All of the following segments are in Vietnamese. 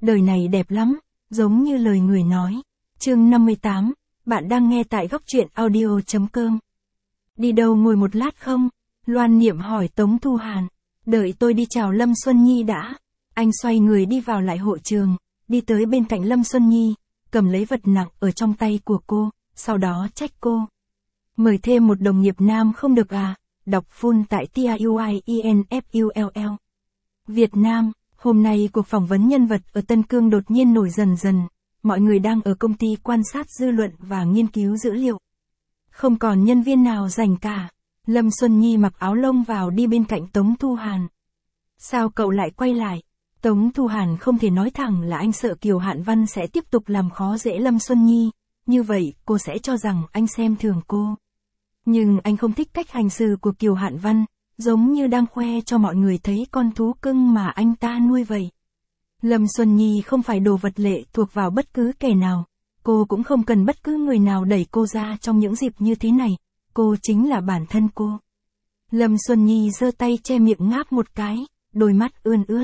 đời này đẹp lắm, giống như lời người nói. Chương 58, bạn đang nghe tại góc truyện audio.com. Đi đâu ngồi một lát không? Loan Niệm hỏi Tống Thu Hàn. Đợi tôi đi chào Lâm Xuân Nhi đã. Anh xoay người đi vào lại hội trường, đi tới bên cạnh Lâm Xuân Nhi, cầm lấy vật nặng ở trong tay của cô, sau đó trách cô. Mời thêm một đồng nghiệp nam không được à? Đọc full tại TIUIENFULL. Việt Nam, hôm nay cuộc phỏng vấn nhân vật ở Tân Cương đột nhiên nổi dần dần, mọi người đang ở công ty quan sát dư luận và nghiên cứu dữ liệu. Không còn nhân viên nào rảnh cả. Lâm Xuân Nhi mặc áo lông vào đi bên cạnh Tống Thu Hàn. Sao cậu lại quay lại? Tống Thu Hàn không thể nói thẳng là anh sợ Kiều Hạn Văn sẽ tiếp tục làm khó dễ Lâm Xuân Nhi, như vậy cô sẽ cho rằng anh xem thường cô. Nhưng anh không thích cách hành xử của Kiều Hạn Văn, giống như đang khoe cho mọi người thấy con thú cưng mà anh ta nuôi vậy. Lâm Xuân Nhi không phải đồ vật lệ thuộc vào bất cứ kẻ nào, cô cũng không cần bất cứ người nào đẩy cô ra trong những dịp như thế này, cô chính là bản thân cô. Lâm Xuân Nhi giơ tay che miệng ngáp một cái, đôi mắt ươn ướt.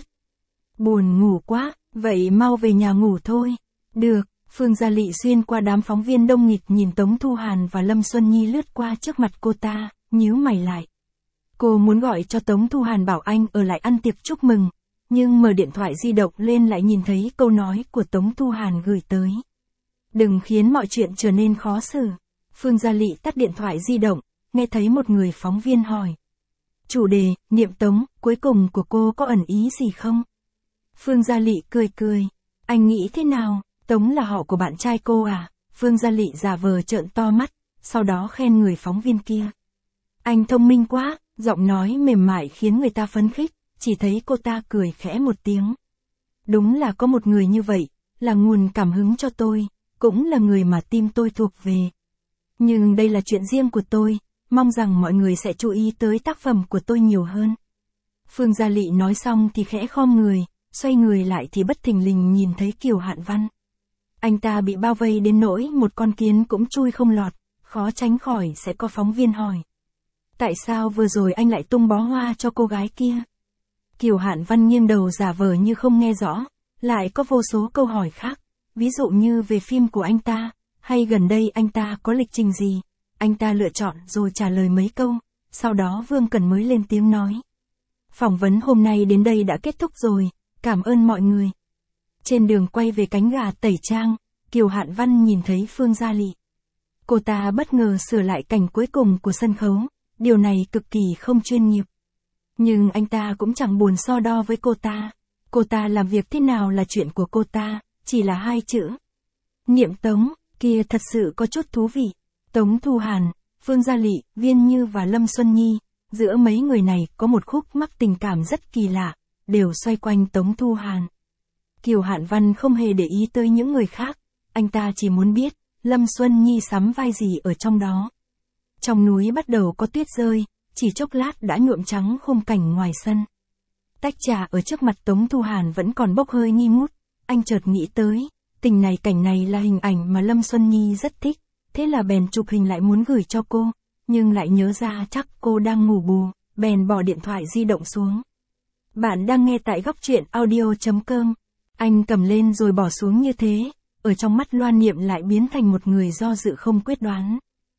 Buồn ngủ quá, vậy mau về nhà ngủ thôi. Được. Phương Gia Lị xuyên qua đám phóng viên đông nghịt nhìn Tống Thu Hàn và Lâm Xuân Nhi lướt qua trước mặt cô ta, nhíu mày lại. Cô muốn gọi cho Tống Thu Hàn bảo anh ở lại ăn tiệc chúc mừng, nhưng mở điện thoại di động lên lại nhìn thấy câu nói của Tống Thu Hàn gửi tới. Đừng khiến mọi chuyện trở nên khó xử. Phương Gia Lị tắt điện thoại di động, nghe thấy một người phóng viên hỏi. Chủ đề, Niệm Tống, cuối cùng của cô có ẩn ý gì không? Phương Gia Lị cười cười. Anh nghĩ thế nào? Tống là họ của bạn trai cô à? Phương Gia Lị giả vờ trợn to mắt, sau đó khen người phóng viên kia. Anh thông minh quá, giọng nói mềm mại khiến người ta phấn khích, chỉ thấy cô ta cười khẽ một tiếng. Đúng là có một người như vậy, là nguồn cảm hứng cho tôi, cũng là người mà tim tôi thuộc về. Nhưng đây là chuyện riêng của tôi, mong rằng mọi người sẽ chú ý tới tác phẩm của tôi nhiều hơn. Phương Gia Lị nói xong thì khẽ khom người, xoay người lại thì bất thình lình nhìn thấy Kiều Hạn Văn. Anh ta bị bao vây đến nỗi một con kiến cũng chui không lọt, khó tránh khỏi sẽ có phóng viên hỏi. Tại sao vừa rồi anh lại tung bó hoa cho cô gái kia? Kiều Hạn Văn nghiêng đầu giả vờ như không nghe rõ, lại có vô số câu hỏi khác, ví dụ như về phim của anh ta, hay gần đây anh ta có lịch trình gì. Anh ta lựa chọn rồi trả lời mấy câu, sau đó Vương Cẩn mới lên tiếng nói. Phỏng vấn hôm nay đến đây đã kết thúc rồi, cảm ơn mọi người. Trên đường quay về cánh gà tẩy trang, Kiều Hạn Văn nhìn thấy Phương Gia Lị. Cô ta bất ngờ sửa lại cảnh cuối cùng của sân khấu, điều này cực kỳ không chuyên nghiệp. Nhưng anh ta cũng chẳng buồn so đo với cô ta. Cô ta làm việc thế nào là chuyện của cô ta, chỉ là hai chữ. Niệm Tống, kia thật sự có chút thú vị. Tống Thu Hàn, Phương Gia Lị, Viên Như và Lâm Xuân Nhi, giữa mấy người này có một khúc mắc tình cảm rất kỳ lạ, đều xoay quanh Tống Thu Hàn. Kiều Hạn Văn không hề để ý tới những người khác, anh ta chỉ muốn biết, Lâm Xuân Nhi sắm vai gì ở trong đó. Trong núi bắt đầu có tuyết rơi, chỉ chốc lát đã nhuộm trắng khung cảnh ngoài sân. Tách trà ở trước mặt Tống Thu Hàn vẫn còn bốc hơi nghi ngút, anh chợt nghĩ tới, cảnh này là hình ảnh mà Lâm Xuân Nhi rất thích, thế là bèn chụp hình lại muốn gửi cho cô, nhưng lại nhớ ra chắc cô đang ngủ bù, bèn bỏ điện thoại di động xuống. Bạn đang nghe tại góc truyện audio.com. Anh cầm lên rồi bỏ xuống như thế, ở trong mắt Loan Niệm lại biến thành một người do dự không quyết đoán.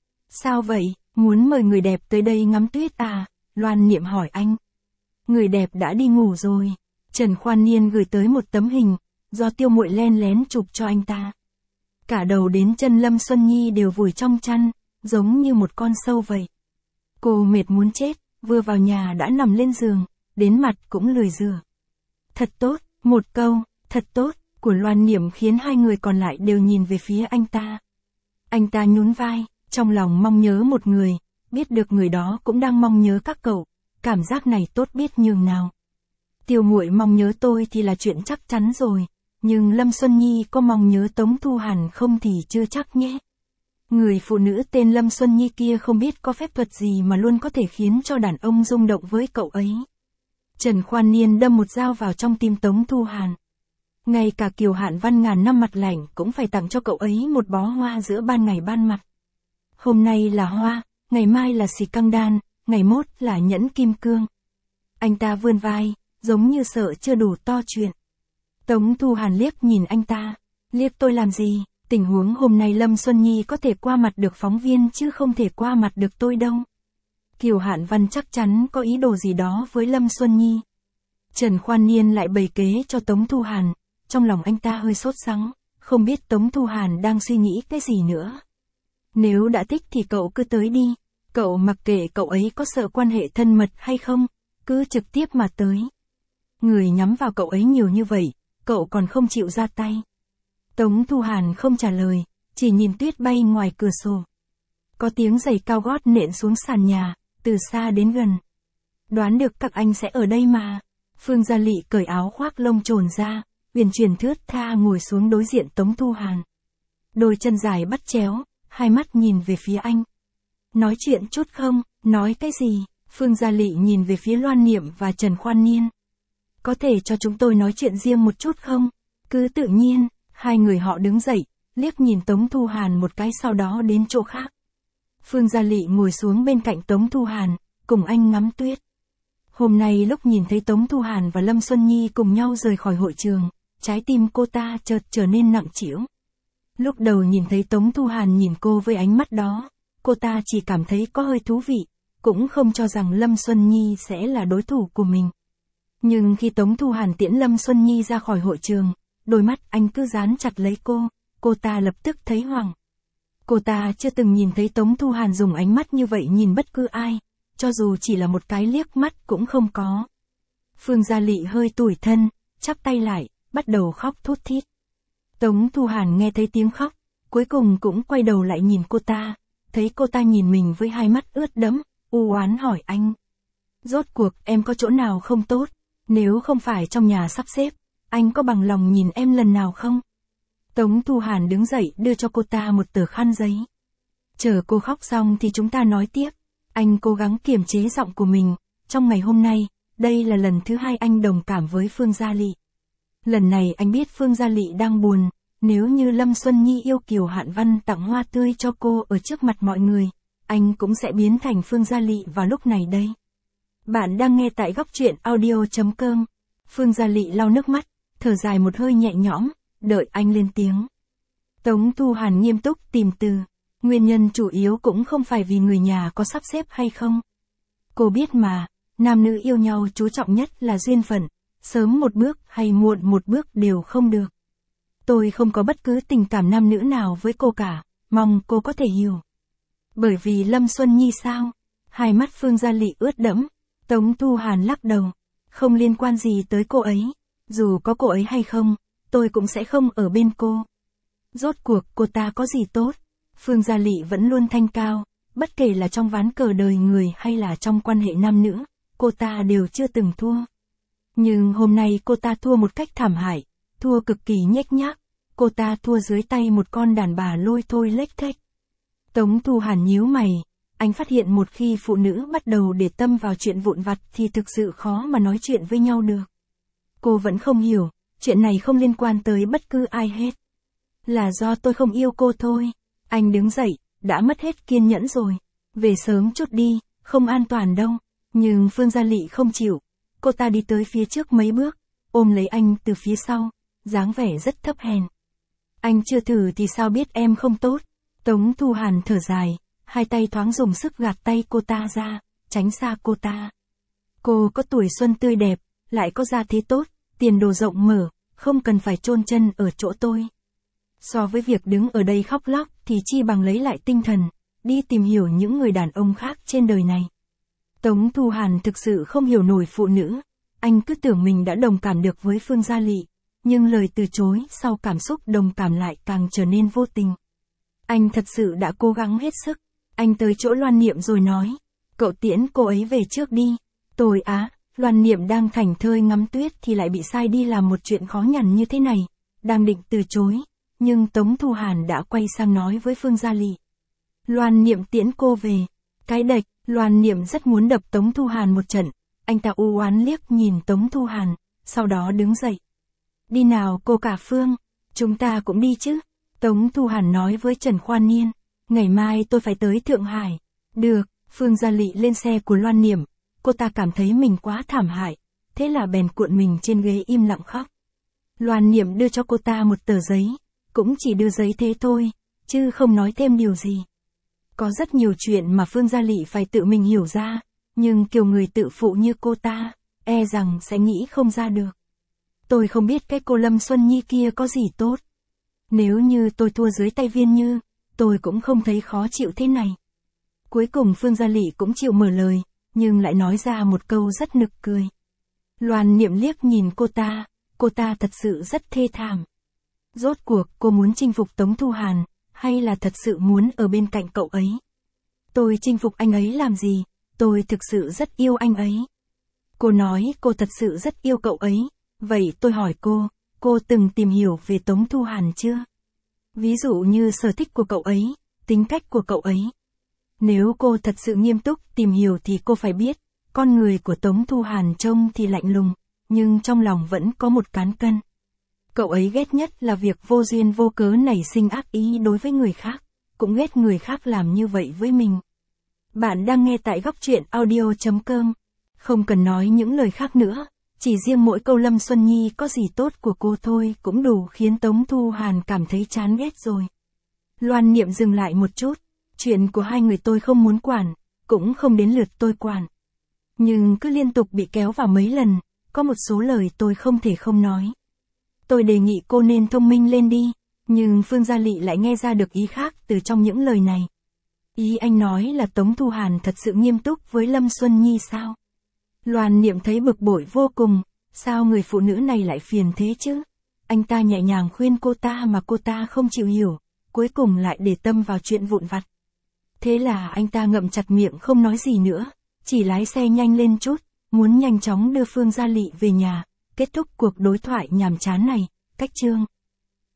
Sao vậy, muốn mời người đẹp tới đây ngắm tuyết à? Loan Niệm hỏi anh. Người đẹp đã đi ngủ rồi. Trần Khoan Niên gửi tới một tấm hình, do Tiêu Muội len lén chụp cho anh ta. Cả đầu đến chân Lâm Xuân Nhi đều vùi trong chăn, giống như một con sâu vậy. Cô mệt muốn chết, vừa vào nhà đã nằm lên giường, đến mặt cũng lười rửa. Thật tốt, một câu, thật tốt, của Loan Niệm khiến hai người còn lại đều nhìn về phía anh ta. Anh ta nhún vai, trong lòng mong nhớ một người, biết được người đó cũng đang mong nhớ các cậu, cảm giác này tốt biết nhường nào. Tiêu Muội mong nhớ tôi thì là chuyện chắc chắn rồi, nhưng Lâm Xuân Nhi có mong nhớ Tống Thu Hàn không thì chưa chắc nhé. Người phụ nữ tên Lâm Xuân Nhi kia không biết có phép thuật gì mà luôn có thể khiến cho đàn ông rung động với cậu ấy. Trần Khoan Niên đâm một dao vào trong tim Tống Thu Hàn. Ngay cả Kiều Hạn Văn ngàn năm mặt lạnh cũng phải tặng cho cậu ấy một bó hoa giữa ban ngày ban mặt. Hôm nay là hoa, ngày mai là xì căng đan, ngày mốt là nhẫn kim cương. Anh ta vươn vai, giống như sợ chưa đủ to chuyện. Tống Thu Hàn liếc nhìn anh ta. Liếc tôi làm gì? Tình huống hôm nay Lâm Xuân Nhi có thể qua mặt được phóng viên chứ không thể qua mặt được tôi đâu. Kiều Hạn Văn chắc chắn có ý đồ gì đó với Lâm Xuân Nhi. Trần Khoan Niên lại bày kế cho Tống Thu Hàn, trong lòng anh ta hơi sốt sắng, không biết Tống Thu Hàn đang suy nghĩ cái gì nữa. Nếu đã thích thì cậu cứ tới đi, cậu mặc kệ cậu ấy có sợ quan hệ thân mật hay không, cứ trực tiếp mà tới. Người nhắm vào cậu ấy nhiều như vậy, cậu còn không chịu ra tay. Tống Thu Hàn không trả lời, chỉ nhìn tuyết bay ngoài cửa sổ. Có tiếng giày cao gót nện xuống sàn nhà, từ xa đến gần. Đoán được các anh sẽ ở đây mà. Phương Gia Lị cởi áo khoác lông trồn ra, uyển chuyển thướt tha ngồi xuống đối diện Tống Thu Hàn. Đôi chân dài bắt chéo, hai mắt nhìn về phía anh. Nói chuyện chút không? Nói cái gì? Phương Gia Lị nhìn về phía Loan Niệm và Trần Khoan Niên. Có thể cho chúng tôi nói chuyện riêng một chút không? Cứ tự nhiên. Hai người họ đứng dậy, liếc nhìn Tống Thu Hàn một cái sau đó đến chỗ khác. Phương Gia Lị ngồi xuống bên cạnh Tống Thu Hàn, cùng anh ngắm tuyết. Hôm nay lúc nhìn thấy Tống Thu Hàn và Lâm Xuân Nhi cùng nhau rời khỏi hội trường, trái tim cô ta chợt trở nên nặng trĩu. Lúc đầu nhìn thấy Tống Thu Hàn nhìn cô với ánh mắt đó, cô ta chỉ cảm thấy có hơi thú vị, cũng không cho rằng Lâm Xuân Nhi sẽ là đối thủ của mình. Nhưng khi Tống Thu Hàn tiễn Lâm Xuân Nhi ra khỏi hội trường, đôi mắt anh cứ dán chặt lấy cô ta lập tức thấy hoảng. Cô ta chưa từng nhìn thấy Tống Thu Hàn dùng ánh mắt như vậy nhìn bất cứ ai, cho dù chỉ là một cái liếc mắt cũng không có. Phương Gia Lị hơi tủi thân, chắp tay lại, bắt đầu khóc thút thít. Tống Thu Hàn nghe thấy tiếng khóc, cuối cùng cũng quay đầu lại nhìn cô ta, thấy cô ta nhìn mình với hai mắt ướt đẫm, u oán hỏi anh. Rốt cuộc em có chỗ nào không tốt, nếu không phải trong nhà sắp xếp, anh có bằng lòng nhìn em lần nào không? Tống Thu Hàn đứng dậy đưa cho cô ta một tờ khăn giấy. Chờ cô khóc xong thì chúng ta nói tiếp. Anh cố gắng kiềm chế giọng của mình. Trong ngày hôm nay, đây là lần thứ hai anh đồng cảm với Phương Gia Lị. Lần này anh biết Phương Gia Lị đang buồn. Nếu như Lâm Xuân Nhi yêu Kiều Hạn Văn tặng hoa tươi cho cô ở trước mặt mọi người, anh cũng sẽ biến thành Phương Gia Lị vào lúc này đây. Bạn đang nghe tại góc truyện audio.com. Phương Gia Lị lau nước mắt, thở dài một hơi nhẹ nhõm, đợi anh lên tiếng. Tống Thu Hàn nghiêm túc tìm từ. Nguyên nhân chủ yếu cũng không phải vì người nhà có sắp xếp hay không. Cô biết mà, nam nữ yêu nhau chú trọng nhất là duyên phận, sớm một bước hay muộn một bước đều không được. Tôi không có bất cứ tình cảm nam nữ nào với cô cả, mong cô có thể hiểu. Bởi vì Lâm Xuân Nhi sao? Hai mắt Phương Gia Lị ướt đẫm, Tống Thu Hàn lắc đầu. Không liên quan gì tới cô ấy, dù có cô ấy hay không, tôi cũng sẽ không ở bên cô. Rốt cuộc cô ta có gì tốt? Phương Gia Lị vẫn luôn thanh cao, bất kể là trong ván cờ đời người hay là trong quan hệ nam nữ, cô ta đều chưa từng thua. Nhưng hôm nay cô ta thua một cách thảm hại, thua cực kỳ nhếch nhác, cô ta thua dưới tay một con đàn bà lôi thôi lếch thếch. Tống Thu Hàn nhíu mày, anh phát hiện một khi phụ nữ bắt đầu để tâm vào chuyện vụn vặt thì thực sự khó mà nói chuyện với nhau được. Cô vẫn không hiểu, chuyện này không liên quan tới bất cứ ai hết. Là do tôi không yêu cô thôi. Anh đứng dậy, đã mất hết kiên nhẫn rồi. Về sớm chút đi, không an toàn đâu. Nhưng Phương Gia Lị không chịu. Cô ta đi tới phía trước mấy bước, ôm lấy anh từ phía sau, dáng vẻ rất thấp hèn. Anh chưa thử thì sao biết em không tốt. Tống Thu Hàn thở dài, hai tay thoáng dùng sức gạt tay cô ta ra, tránh xa cô ta. Cô có tuổi xuân tươi đẹp, lại có gia thế tốt, tiền đồ rộng mở, không cần phải chôn chân ở chỗ tôi. So với việc đứng ở đây khóc lóc thì chi bằng lấy lại tinh thần, đi tìm hiểu những người đàn ông khác trên đời này. Tống Thu Hàn thực sự không hiểu nổi phụ nữ, anh cứ tưởng mình đã đồng cảm được với Phương Gia Lị, nhưng lời từ chối sau cảm xúc đồng cảm lại càng trở nên vô tình. Anh thật sự đã cố gắng hết sức, anh tới chỗ Loan Niệm rồi nói, cậu tiễn cô ấy về trước đi. Tôi á, Loan Niệm đang thảnh thơi ngắm tuyết thì lại bị sai đi làm một chuyện khó nhằn như thế này, đang định từ chối, nhưng Tống Thu Hàn đã quay sang nói với Phương Gia Lị. Loan Niệm tiễn cô về. Cái đệch, Loan Niệm rất muốn đập Tống Thu Hàn một trận, anh ta u oán liếc nhìn Tống Thu Hàn, sau đó đứng dậy. Đi nào cô cả Phương, chúng ta cũng đi chứ. Tống Thu Hàn nói với Trần Khoan Niên, ngày mai tôi phải tới Thượng Hải. Được, Phương Gia Lị lên xe của Loan Niệm, cô ta cảm thấy mình quá thảm hại, thế là bèn cuộn mình trên ghế im lặng khóc. Loan Niệm đưa cho cô ta một tờ giấy, cũng chỉ đưa giấy thế thôi, chứ không nói thêm điều gì. Có rất nhiều chuyện mà Phương Gia Lị phải tự mình hiểu ra, nhưng kiểu người tự phụ như cô ta, e rằng sẽ nghĩ không ra được. Tôi không biết cái cô Lâm Xuân Nhi kia có gì tốt. Nếu như tôi thua dưới tay Viên Như, tôi cũng không thấy khó chịu thế này. Cuối cùng Phương Gia Lị cũng chịu mở lời, nhưng lại nói ra một câu rất nực cười. Loan Niệm liếc nhìn cô ta thật sự rất thê thảm. Rốt cuộc cô muốn chinh phục Tống Thu Hàn, hay là thật sự muốn ở bên cạnh cậu ấy? Tôi chinh phục anh ấy làm gì, tôi thực sự rất yêu anh ấy. Cô nói cô thật sự rất yêu cậu ấy, vậy tôi hỏi cô từng tìm hiểu về Tống Thu Hàn chưa? Ví dụ như sở thích của cậu ấy, tính cách của cậu ấy. Nếu cô thật sự nghiêm túc tìm hiểu thì cô phải biết, con người của Tống Thu Hàn trông thì lạnh lùng, nhưng trong lòng vẫn có một cán cân. Cậu ấy ghét nhất là việc vô duyên vô cớ nảy sinh ác ý đối với người khác, cũng ghét người khác làm như vậy với mình. Bạn đang nghe tại Góc Truyện Audio.com. Không cần nói những lời khác nữa, chỉ riêng mỗi câu Lâm Xuân Nhi có gì tốt của cô thôi cũng đủ khiến Tống Thu Hàn cảm thấy chán ghét rồi. Loan Niệm dừng lại một chút, chuyện của hai người tôi không muốn quản, cũng không đến lượt tôi quản. Nhưng cứ liên tục bị kéo vào mấy lần, có một số lời tôi không thể không nói. Tôi đề nghị cô nên thông minh lên đi, nhưng Phương Gia Lị lại nghe ra được ý khác từ trong những lời này. Ý anh nói là Tống Thu Hàn thật sự nghiêm túc với Lâm Xuân Nhi sao? Loan Niệm thấy bực bội vô cùng, sao người phụ nữ này lại phiền thế chứ? Anh ta nhẹ nhàng khuyên cô ta mà cô ta không chịu hiểu, cuối cùng lại để tâm vào chuyện vụn vặt. Thế là anh ta ngậm chặt miệng không nói gì nữa, chỉ lái xe nhanh lên chút, muốn nhanh chóng đưa Phương Gia Lị về nhà, kết thúc cuộc đối thoại nhàm chán này. Cách chương